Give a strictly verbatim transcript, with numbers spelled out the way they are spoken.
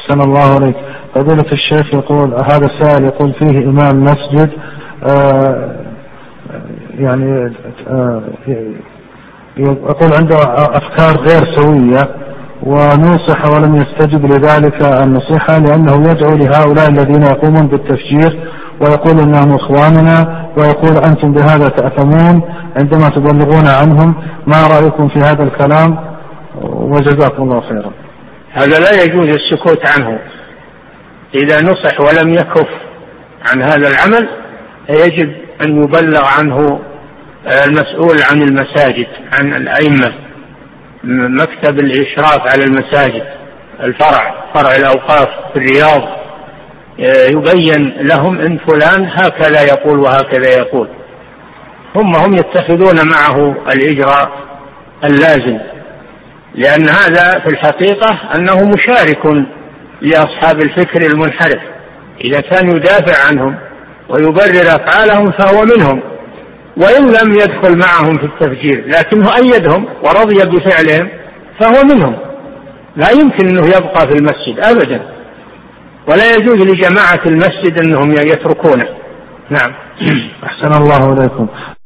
أحسن الله عليك. فضيلة الشيخ يقول هذا السائل يقول فيه إمام مسجد آه يعني آه يقول عنده أفكار غير سوية ونصح ولم يستجب لذلك النصيحة لأنه يدعو لهؤلاء الذين يقومون بالتفجير ويقول إنهم إخواننا ويقول أنتم بهذا تأثمون عندما تبلغون عنهم. ما رأيكم في هذا الكلام وجزاكم الله خيرا. هذا لا يجوز السكوت عنه. إذا نصح ولم يكف عن هذا العمل يجب أن يبلغ عنه المسؤول عن المساجد، عن الأئمة، مكتب الإشراف على المساجد، الفرع فرع الأوقاف في الرياض، يبين لهم إن فلان هكذا يقول وهكذا يقول. هم هم يتخذون معه الإجراء اللازم، لأن هذا في الحقيقة أنه مشارك لأصحاب الفكر المنحرف. إذا كان يدافع عنهم ويبرر أفعالهم فهو منهم، وإن لم يدخل معهم في التفجير لكنه أيدهم ورضي بفعلهم فهو منهم. لا يمكن أنه يبقى في المسجد أبدا، ولا يجوز لجماعة المسجد أنهم يتركونه. نعم. أحسن الله إليكم.